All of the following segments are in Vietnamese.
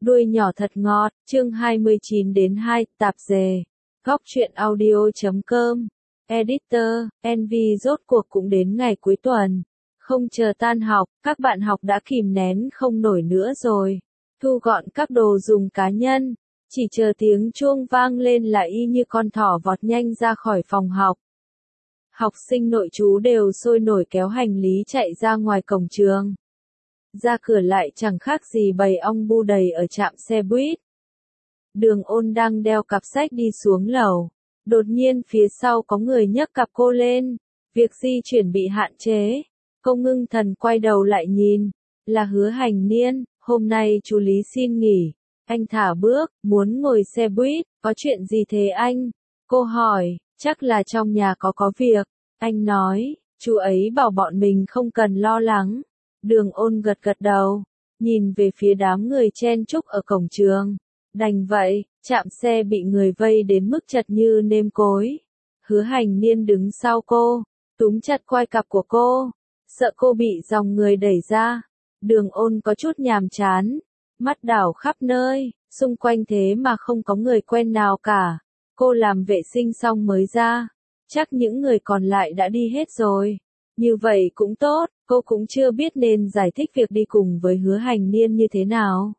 Đuôi nhỏ thật ngọt, chương 29 đến 2, tạp dề. Góc truyện audio.com. Editor, NV rốt cuộc cũng đến ngày cuối tuần. Không chờ tan học, các bạn học đã kìm nén không nổi nữa rồi. Thu gọn các đồ dùng cá nhân. Chỉ chờ tiếng chuông vang lên là y như con thỏ vọt nhanh ra khỏi phòng học. Học sinh nội trú đều sôi nổi kéo hành lý chạy ra ngoài cổng trường. Ra cửa lại chẳng khác gì bầy ong bu đầy ở trạm xe buýt. Đường Ôn đang đeo cặp sách đi xuống lầu. Đột nhiên phía sau có người nhấc cặp cô lên. Việc di chuyển bị hạn chế. Cô ngưng thần quay đầu lại nhìn. Là Hứa Hành Niên, hôm nay chú Lý xin nghỉ. Anh thả bước, muốn ngồi xe buýt, có chuyện gì thế anh? Cô hỏi, chắc là trong nhà có việc. Anh nói, chú ấy bảo bọn mình không cần lo lắng. Đường Ôn gật đầu, nhìn về phía đám người chen chúc ở cổng trường. Đành vậy, trạm xe bị người vây đến mức chật như nêm cối. Hứa Hành Niên đứng sau cô, túm chặt quai cặp của cô, sợ cô bị dòng người đẩy ra. Đường Ôn có chút nhàm chán, mắt đảo khắp nơi, xung quanh thế mà không có người quen nào cả. Cô làm vệ sinh xong mới ra, chắc những người còn lại đã đi hết rồi. Như vậy cũng tốt, cô cũng chưa biết nên giải thích việc đi cùng với Hứa Hành Niên như thế nào.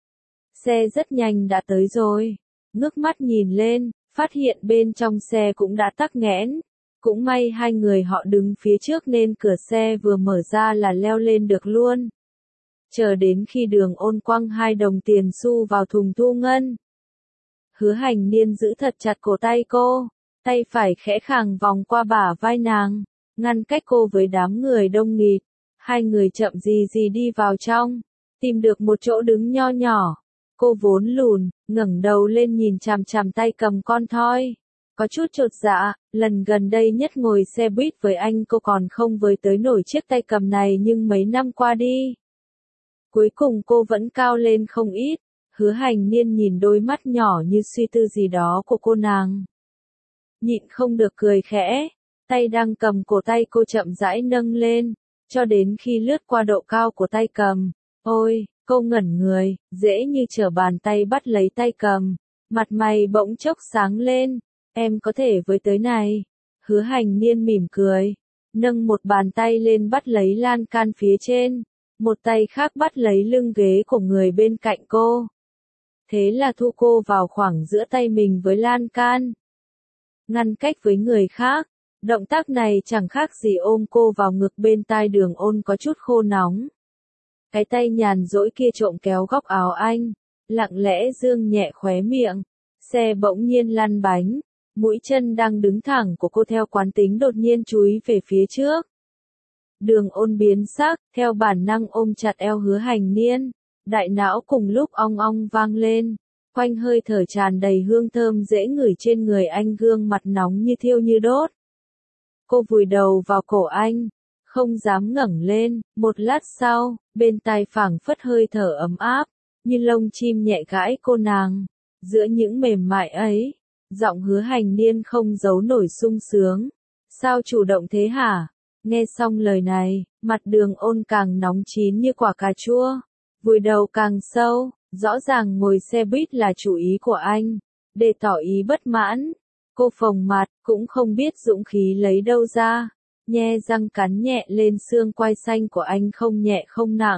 Xe rất nhanh đã tới rồi. Ngước mắt nhìn lên, phát hiện bên trong xe cũng đã tắc nghẽn. Cũng may hai người họ đứng phía trước nên cửa xe vừa mở ra là leo lên được luôn. Chờ đến khi Đường Ôn quăng 2 đồng tiền xu vào thùng thu ngân. Hứa Hành Niên giữ thật chặt cổ tay cô, tay phải khẽ khàng vòng qua bả vai nàng, ngăn cách cô với đám người đông nghịt. Hai người chậm gì đi vào trong, tìm được một chỗ đứng nho nhỏ. Cô vốn lùn, ngẩng đầu lên nhìn chằm chằm tay cầm con thoi. Có chút chột dạ, lần gần đây nhất ngồi xe buýt với anh cô còn không với tới nổi chiếc tay cầm này nhưng mấy năm qua đi. Cuối cùng cô vẫn cao lên không ít. Hứa Hành Niên nhìn đôi mắt nhỏ như suy tư gì đó của cô nàng. Nhịn không được cười khẽ, tay đang cầm cổ tay cô chậm rãi nâng lên, cho đến khi lướt qua độ cao của tay cầm. Ôi, cô ngẩn người, dễ như trở bàn tay bắt lấy tay cầm, mặt mày bỗng chốc sáng lên. Em có thể với tới này. Hứa Hành Niên mỉm cười, nâng một bàn tay lên bắt lấy lan can phía trên, một tay khác bắt lấy lưng ghế của người bên cạnh cô. Thế là thu cô vào khoảng giữa tay mình với lan can, ngăn cách với người khác. Động tác này chẳng khác gì ôm cô vào ngực. Bên tai Đường Ôn có chút khô nóng. Cái tay nhàn rỗi kia trộm kéo góc áo anh, lặng lẽ dương nhẹ khóe miệng. Xe bỗng nhiên lăn bánh, mũi chân đang đứng thẳng của cô theo quán tính đột nhiên chúi về phía trước. Đường Ôn biến sắc, theo bản năng ôm chặt eo Hứa Hành Niên. Đại não cùng lúc ong ong vang lên, quanh hơi thở tràn đầy hương thơm dễ ngửi trên người anh, gương mặt nóng như thiêu như đốt. Cô vùi đầu vào cổ anh, không dám ngẩng lên. Một lát sau, bên tai phảng phất hơi thở ấm áp, như lông chim nhẹ gãi cô nàng. Giữa những mềm mại ấy, giọng Hứa Hành Niên không giấu nổi sung sướng. Sao chủ động thế hả? Nghe xong lời này, mặt Đường Ôn càng nóng chín như quả cà chua, vùi đầu càng sâu. Rõ ràng ngồi xe buýt là chủ ý của anh. Để tỏ ý bất mãn, cô phồng mặt, cũng không biết dũng khí lấy đâu ra, nhe răng cắn nhẹ lên xương quai xanh của anh, không nhẹ không nặng.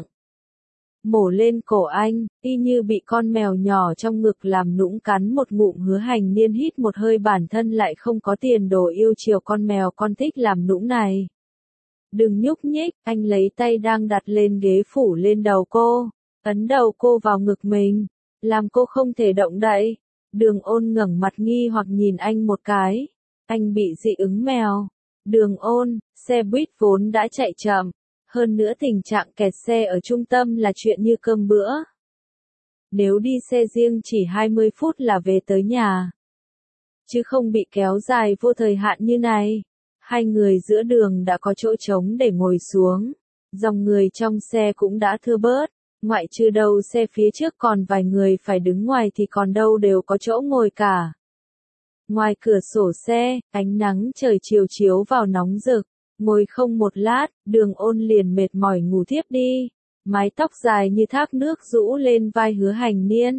Mổ lên cổ anh, y như bị con mèo nhỏ trong ngực làm nũng cắn một ngụm. Hứa Hành Niên hít một hơi, bản thân lại không có tiền đồ yêu chiều con mèo con thích làm nũng này. Đừng nhúc nhích, anh lấy tay đang đặt lên ghế phủ lên đầu cô, ấn đầu cô vào ngực mình, làm cô không thể động đậy. Đường Ôn ngẩng mặt nghi hoặc nhìn anh một cái. Anh bị dị ứng mèo. Đường Ôn, xe buýt vốn đã chạy chậm, hơn nữa tình trạng kẹt xe ở trung tâm là chuyện như cơm bữa. Nếu đi xe riêng chỉ 20 phút là về tới nhà, chứ không bị kéo dài vô thời hạn như này. Hai người giữa đường đã có chỗ trống để ngồi xuống. Dòng người trong xe cũng đã thưa bớt. Ngoại trừ đầu xe phía trước còn vài người phải đứng ngoài thì còn đâu đều có chỗ ngồi cả. Ngoài cửa sổ xe, ánh nắng trời chiều chiếu vào nóng rực. Ngồi không một lát, Đường Ôn liền mệt mỏi ngủ thiếp đi. mái tóc dài như thác nước rũ lên vai Hứa Hành Niên.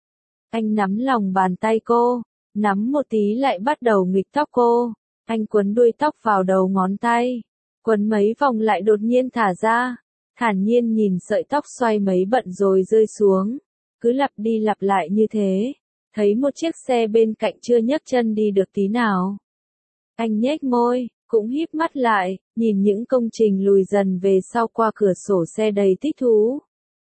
Anh nắm lòng bàn tay cô, nắm một tí lại bắt đầu nghịch tóc cô, anh quấn đuôi tóc vào đầu ngón tay, quấn mấy vòng lại đột nhiên thả ra, thản nhiên nhìn sợi tóc xoay mấy bận rồi rơi xuống, cứ lặp đi lặp lại như thế, thấy một chiếc xe bên cạnh chưa nhấc chân đi được tí nào. Anh nhếch môi, cũng híp mắt lại, nhìn những công trình lùi dần về sau qua cửa sổ xe đầy thích thú.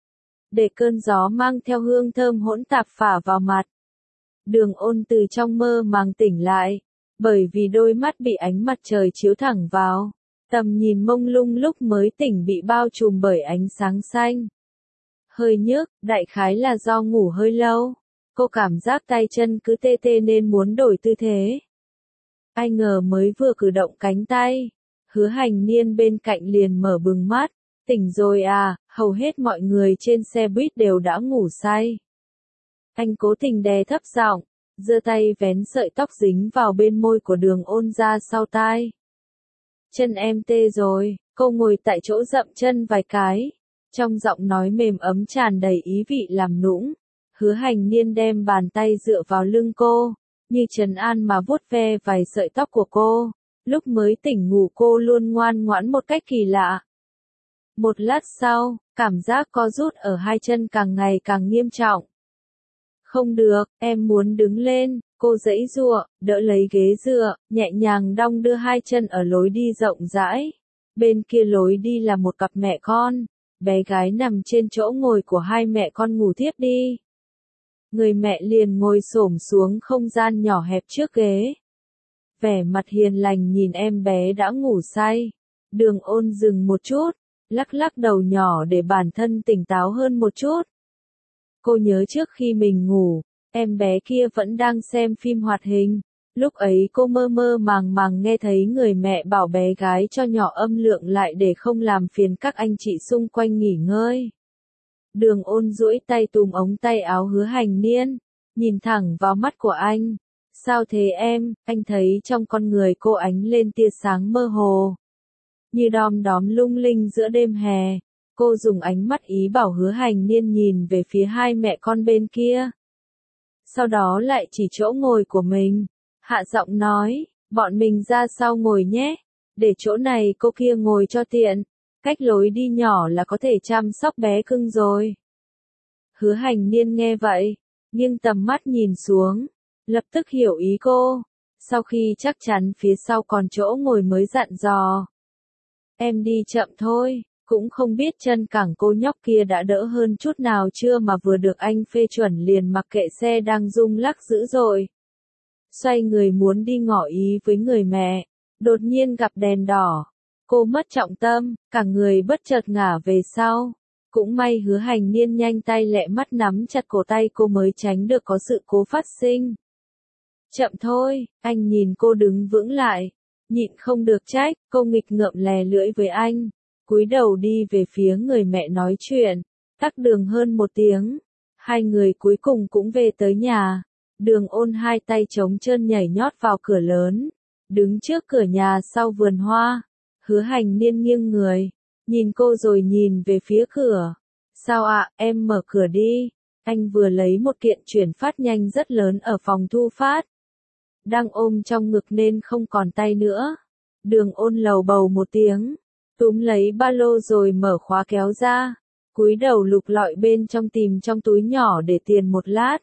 Để cơn gió mang theo hương thơm hỗn tạp phả vào mặt. Đường Ôn từ trong mơ màng tỉnh lại, bởi vì đôi mắt bị ánh mặt trời chiếu thẳng vào, tầm nhìn mông lung lúc mới tỉnh bị bao trùm bởi ánh sáng xanh. Hơi nhức, đại khái là do ngủ hơi lâu, cô cảm giác tay chân cứ tê tê nên muốn đổi tư thế. Ai ngờ mới vừa cử động cánh tay, Hứa Hành Niên bên cạnh liền mở bừng mắt, tỉnh rồi à, hầu hết mọi người trên xe buýt đều đã ngủ say. Anh cố tình đè thấp giọng, giơ tay vén sợi tóc dính vào bên môi của Đường Ôn ra sau tai. Chân em tê rồi, cô ngồi tại chỗ dậm chân vài cái, trong giọng nói mềm ấm tràn đầy ý vị làm nũng. Hứa Hành Niên đem bàn tay dựa vào lưng cô, như trấn an mà vuốt ve vài sợi tóc của cô. Lúc mới tỉnh ngủ cô luôn ngoan ngoãn một cách kỳ lạ. Một lát sau, cảm giác co rút ở hai chân càng ngày càng nghiêm trọng. Không được, em muốn đứng lên, cô giãy giụa, đỡ lấy ghế dựa, nhẹ nhàng đong đưa hai chân ở lối đi rộng rãi. Bên kia lối đi là một cặp mẹ con, bé gái nằm trên chỗ ngồi của hai mẹ con ngủ thiếp đi. Người mẹ liền ngồi xổm xuống không gian nhỏ hẹp trước ghế. Vẻ mặt hiền lành nhìn em bé đã ngủ say. Đường Ôn dừng một chút, lắc lắc đầu nhỏ để bản thân tỉnh táo hơn một chút. Cô nhớ trước khi mình ngủ, em bé kia vẫn đang xem phim hoạt hình. Lúc ấy cô mơ mơ màng màng nghe thấy người mẹ bảo bé gái cho nhỏ âm lượng lại để không làm phiền các anh chị xung quanh nghỉ ngơi. Đường Ôn duỗi tay túm ống tay áo Hứa Hành Niên, nhìn thẳng vào mắt của anh. Sao thế em? Anh thấy trong con người cô ánh lên tia sáng mơ hồ, như đom đóm lung linh giữa đêm hè. Cô dùng ánh mắt ý bảo Hứa Hành Niên nhìn về phía hai mẹ con bên kia. Sau đó lại chỉ chỗ ngồi của mình, hạ giọng nói, bọn mình ra sau ngồi nhé, để chỗ này cô kia ngồi cho tiện, cách lối đi nhỏ là có thể chăm sóc bé cưng rồi. Hứa Hành Niên nghe vậy, nghiêng tầm mắt nhìn xuống, lập tức hiểu ý cô, sau khi chắc chắn phía sau còn chỗ ngồi mới dặn dò. Em đi chậm thôi. Cũng không biết chân cẳng cô nhóc kia đã đỡ hơn chút nào chưa mà vừa được anh phê chuẩn liền mặc kệ xe đang rung lắc dữ dội. Xoay người muốn đi ngỏ ý với người mẹ, đột nhiên gặp đèn đỏ. Cô mất trọng tâm, cả người bất chợt ngả về sau. Cũng may Hứa Hành Niên nhanh tay lẹ mắt nắm chặt cổ tay cô mới tránh được có sự cố phát sinh. Chậm thôi, anh nhìn cô đứng vững lại, nhịn không được trách, cô nghịch ngợm lè lưỡi với anh. Cúi đầu đi về phía người mẹ nói chuyện, tắc đường hơn một tiếng, hai người cuối cùng cũng về tới nhà. Đường Ôn hai tay trống trơn nhảy nhót vào cửa lớn, đứng trước cửa nhà sau vườn hoa. Hứa Hành Niên nghiêng người, nhìn cô rồi nhìn về phía cửa. Sao ạ, em mở cửa đi. Anh vừa lấy một kiện chuyển phát nhanh rất lớn ở phòng thu phát, đang ôm trong ngực nên không còn tay nữa. Đường Ôn lầu bầu một tiếng, túm lấy ba lô rồi mở khóa kéo ra, cúi đầu lục lọi bên trong tìm trong túi nhỏ để tiền một lát.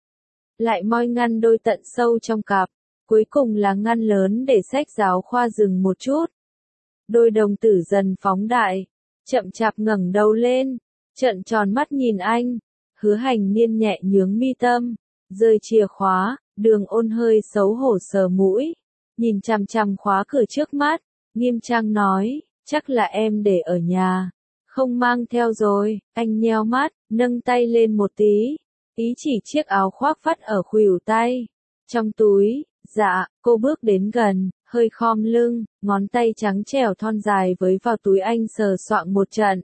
Lại moi ngăn đôi tận sâu trong cặp, cuối cùng là ngăn lớn để sách giáo khoa dừng một chút. Đôi đồng tử dần phóng đại, chậm chạp ngẩng đầu lên, trợn tròn mắt nhìn anh. Hứa Hành Niên nhẹ nhướng mi tâm, rơi chìa khóa. Đường Ôn hơi xấu hổ sờ mũi, nhìn chằm chằm khóa cửa trước mắt, nghiêm trang nói. Chắc là em để ở nhà, không mang theo rồi. Anh nheo mắt, nâng tay lên một tí, ý chỉ chiếc áo khoác vắt ở khuỷu tay. Trong túi, dạ, cô bước đến gần, hơi khom lưng, ngón tay trắng trẻo thon dài với vào túi anh sờ soạng một trận.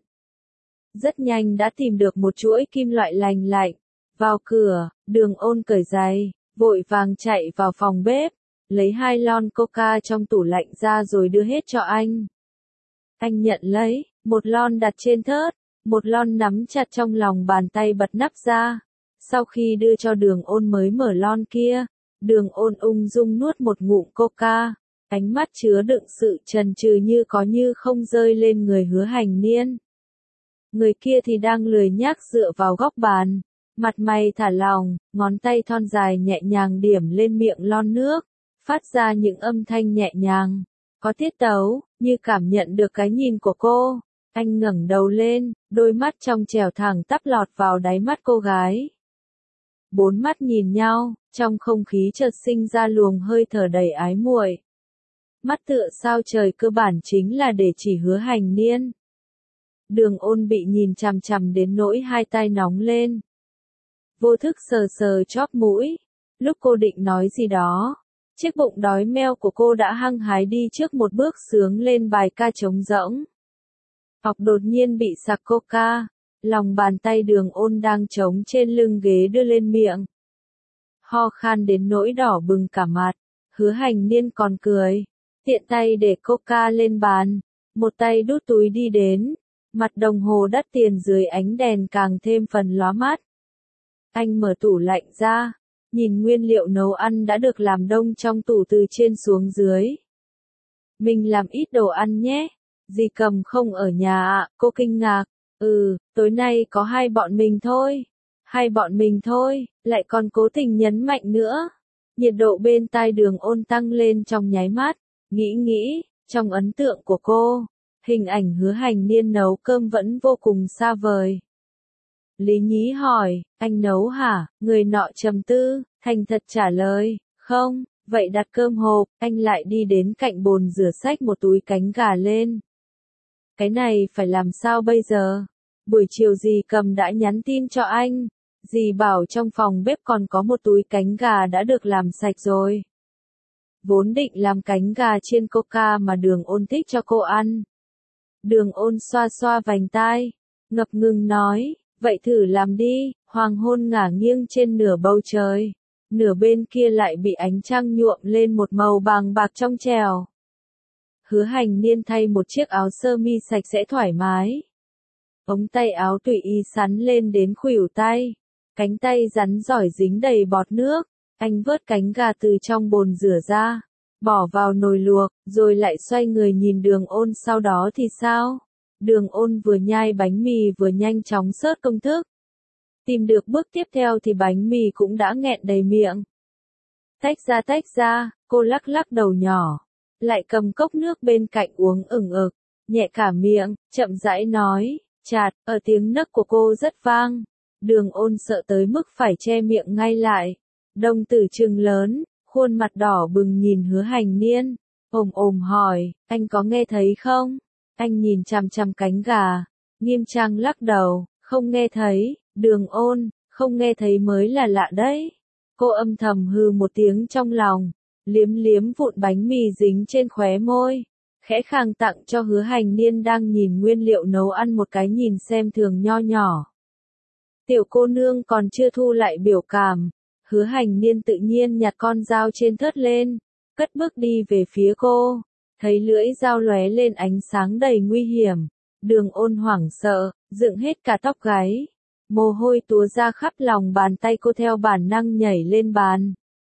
Rất nhanh đã tìm được một chuỗi kim loại lành lạnh. Vào cửa, Đường Ôn cởi giày, vội vàng chạy vào phòng bếp, lấy 2 lon coca trong tủ lạnh ra rồi đưa hết cho anh. Anh nhận lấy, một lon đặt trên thớt, một lon nắm chặt trong lòng bàn tay bật nắp ra. Sau khi đưa cho Đường Ôn mới mở lon kia, Đường Ôn ung dung nuốt một ngụm coca, ánh mắt chứa đựng sự chần chừ như có như không rơi lên người Hứa Hành Niên. Người kia thì đang lười nhác dựa vào góc bàn, mặt mày thả lỏng, ngón tay thon dài nhẹ nhàng điểm lên miệng lon nước, phát ra những âm thanh nhẹ nhàng, có tiết tấu, như cảm nhận được cái nhìn của cô. Anh ngẩng đầu lên, đôi mắt trong trẻo thẳng tắp lọt vào đáy mắt cô gái. Bốn mắt nhìn nhau, trong không khí chợt sinh ra luồng hơi thở đầy ái muội. Mắt tựa sao trời cơ bản chính là để chỉ Hứa Hành Niên. Đường Ôn bị nhìn chằm chằm đến nỗi hai tay nóng lên. Vô thức sờ sờ chóp mũi, lúc cô định nói gì đó, chiếc bụng đói meo của cô đã hăng hái đi trước một bước sướng lên bài ca trống rỗng. Học đột nhiên bị sặc coca, lòng bàn tay Đường Ôn đang trống trên lưng ghế đưa lên miệng. Ho khan đến nỗi đỏ bừng cả mặt, Hứa Hành Niên còn cười, tiện tay để coca lên bàn, một tay đút túi đi đến, mặt đồng hồ đắt tiền dưới ánh đèn càng thêm phần lóa mắt. Anh mở tủ lạnh ra, nhìn nguyên liệu nấu ăn đã được làm đông trong tủ từ trên xuống dưới. Mình làm ít đồ ăn nhé, dì Cầm không ở nhà ạ, cô kinh ngạc. Tối nay có hai bọn mình thôi. Hai bọn mình thôi, lại còn cố tình nhấn mạnh nữa. Nhiệt độ bên tai Đường Ôn tăng lên trong nháy mắt, nghĩ, trong ấn tượng của cô, hình ảnh Hứa Hành Niên nấu cơm vẫn vô cùng xa vời. Lý Nhí hỏi, anh nấu hả? Người nọ trầm tư, thành thật trả lời, không, vậy đặt cơm hộp, anh lại đi đến cạnh bồn rửa xách một túi cánh gà lên. Cái này phải làm sao bây giờ? Buổi chiều dì Cầm đã nhắn tin cho anh, dì bảo trong phòng bếp còn có một túi cánh gà đã được làm sạch rồi. Vốn định làm cánh gà chiên coca mà Đường Ôn thích cho cô ăn. Đường Ôn xoa xoa vành tai, ngập ngừng nói, vậy thử làm đi. Hoàng hôn ngả nghiêng trên nửa bầu trời, nửa bên kia lại bị ánh trăng nhuộm lên một màu vàng bạc trong trẻo. Hứa Hành Niên thay một chiếc áo sơ mi sạch sẽ thoải mái. Ống tay áo tùy ý sắn lên đến khuỷu tay, cánh tay rắn giỏi dính đầy bọt nước. Anh vớt cánh gà từ trong bồn rửa ra, bỏ vào nồi luộc, rồi lại xoay người nhìn Đường Ôn. Sau đó thì sao? Đường Ôn vừa nhai bánh mì vừa nhanh chóng search công thức. Tìm được bước tiếp theo thì bánh mì cũng đã nghẹn đầy miệng. Tách ra, cô lắc lắc đầu nhỏ, lại cầm cốc nước bên cạnh uống ửng ực, nhẹ cả miệng, chậm rãi nói, chạt, ở tiếng nấc của cô rất vang. Đường Ôn sợ tới mức phải che miệng ngay lại, đồng tử trừng lớn, khuôn mặt đỏ bừng nhìn Hứa Hành Niên, ồm hỏi, anh có nghe thấy không? Anh nhìn chằm chằm cánh gà, nghiêm trang lắc đầu, không nghe thấy. Đường Ôn, không nghe thấy mới là lạ đấy. Cô âm thầm hừ một tiếng trong lòng, liếm vụn bánh mì dính trên khóe môi, khẽ khàng tặng cho Hứa Hành Niên đang nhìn nguyên liệu nấu ăn một cái nhìn xem thường nho nhỏ. Tiểu cô nương còn chưa thu lại biểu cảm, Hứa Hành Niên tự nhiên nhặt con dao trên thớt lên, cất bước đi về phía cô, thấy lưỡi dao lóe lên ánh sáng đầy nguy hiểm. Đường Ôn hoảng sợ, dựng hết cả tóc gáy. Mồ hôi túa ra khắp lòng bàn tay cô theo bản năng nhảy lên bàn.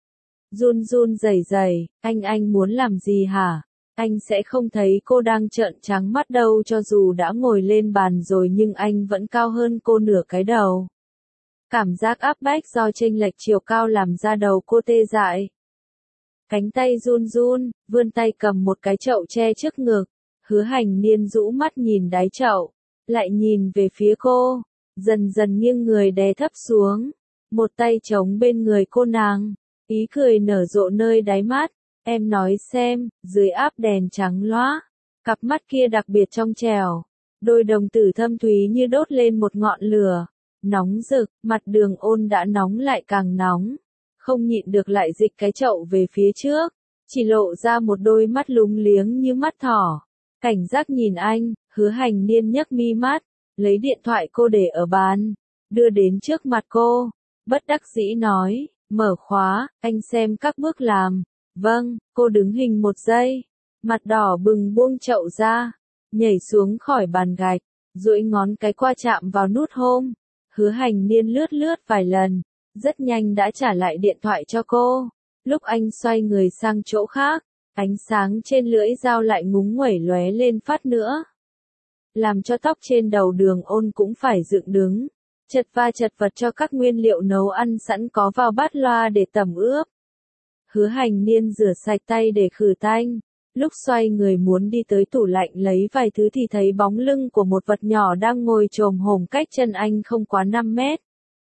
Run rẩy, anh muốn làm gì hả? Anh sẽ không thấy cô đang trợn trắng mắt đâu, cho dù đã ngồi lên bàn rồi nhưng anh vẫn cao hơn cô nửa cái đầu. Cảm giác áp bách do chênh lệch chiều cao làm ra đầu cô tê dại. Cánh tay run, vươn tay cầm một cái chậu che trước ngực. Hứa Hành Niên rũ mắt nhìn đáy chậu, lại nhìn về phía cô. Dần dần nghiêng người đè thấp xuống, một tay chống bên người cô nàng, ý cười nở rộ nơi đáy mắt. Em nói xem, dưới áp đèn trắng loá, cặp mắt kia đặc biệt trong trẻo, đôi đồng tử thâm thúy như đốt lên một ngọn lửa, nóng rực. Mặt Đường Ôn đã nóng lại càng nóng, không nhịn được lại dịch cái chậu về phía trước, chỉ lộ ra một đôi mắt lúng liếng như mắt thỏ, cảnh giác nhìn anh. Hứa Hành Niên nhấc mi mắt, lấy điện thoại cô để ở bàn, đưa đến trước mặt cô, bất đắc dĩ nói, mở khóa, anh xem các bước làm. Vâng, cô đứng hình một giây, mặt đỏ bừng buông chậu ra, nhảy xuống khỏi bàn gạch, duỗi ngón cái qua chạm vào nút home. Hứa Hành Niên lướt lướt vài lần, rất nhanh đã trả lại điện thoại cho cô. Lúc anh xoay người sang chỗ khác, ánh sáng trên lưỡi dao lại ngúng nguẩy lóe lên phát nữa, làm cho tóc trên đầu Đường Ôn cũng phải dựng đứng, chật vật cho các nguyên liệu nấu ăn sẵn có vào bát loa để tẩm ướp. Hứa Hành Niên rửa sạch tay để khử tanh, lúc xoay người muốn đi tới tủ lạnh lấy vài thứ thì thấy bóng lưng của một vật nhỏ đang ngồi chồm hổm cách chân anh không quá 5 mét.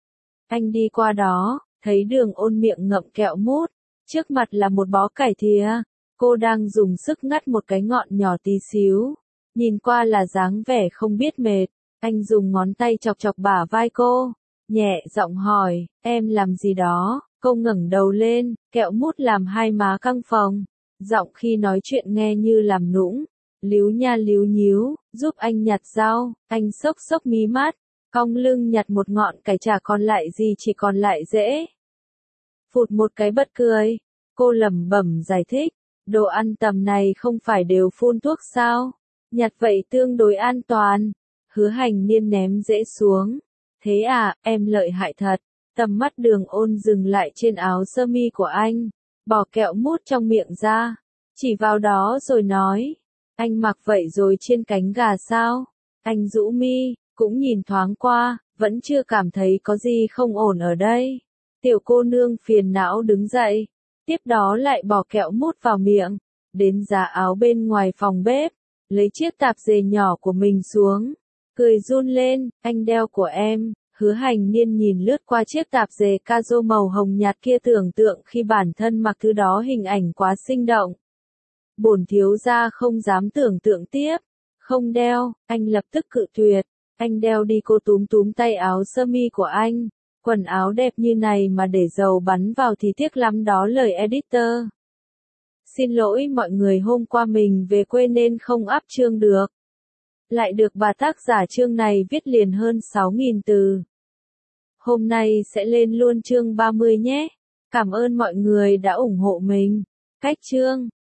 Anh đi qua đó, thấy Đường Ôn miệng ngậm kẹo mút, trước mặt là một bó cải thìa, cô đang dùng sức ngắt một cái ngọn nhỏ tí xíu, nhìn qua là dáng vẻ không biết mệt. Anh dùng ngón tay chọc bả vai cô, nhẹ giọng hỏi, em làm gì đó? Cô ngẩng đầu lên, kẹo mút làm hai má căng phồng, giọng khi nói chuyện nghe như làm nũng, líu nha líu nhíu, giúp anh nhặt rau. Anh xốc mí mắt, cong lưng nhặt một ngọn cải, chả còn lại gì, chỉ còn lại rễ. Phụt một cái bật cười, cô lẩm bẩm giải thích, đồ ăn tầm này không phải đều phun thuốc sao? Nhặt vậy tương đối an toàn. Hứa Hành Niên ném rễ xuống. Thế à, em lợi hại thật. Tầm mắt Đường Ôn dừng lại trên áo sơ mi của anh, bỏ kẹo mút trong miệng ra, chỉ vào đó rồi nói, anh mặc vậy rồi chiên cánh gà sao? Anh rũ mi, cũng nhìn thoáng qua, vẫn chưa cảm thấy có gì không ổn ở đây. Tiểu cô nương phiền não đứng dậy, tiếp đó lại bỏ kẹo mút vào miệng, đến giá áo bên ngoài phòng bếp, lấy chiếc tạp dề nhỏ của mình xuống, cười run lên, anh đeo của em. Hứa Hành Niên nhìn lướt qua chiếc tạp dề caro màu hồng nhạt kia, tưởng tượng khi bản thân mặc thứ đó hình ảnh quá sinh động. Bổn thiếu gia không dám tưởng tượng tiếp. Không đeo, anh lập tức cự tuyệt. Anh đeo đi. Cô túm tay áo sơ mi của anh. Quần áo đẹp như này mà để dầu bắn vào thì tiếc lắm đó. Lời editor. Xin lỗi mọi người, hôm qua mình về quê nên không up chương được. Lại được bà tác giả chương này viết liền hơn 6.000 từ. Hôm nay sẽ lên luôn chương 30 nhé. Cảm ơn mọi người đã ủng hộ mình. Cách chương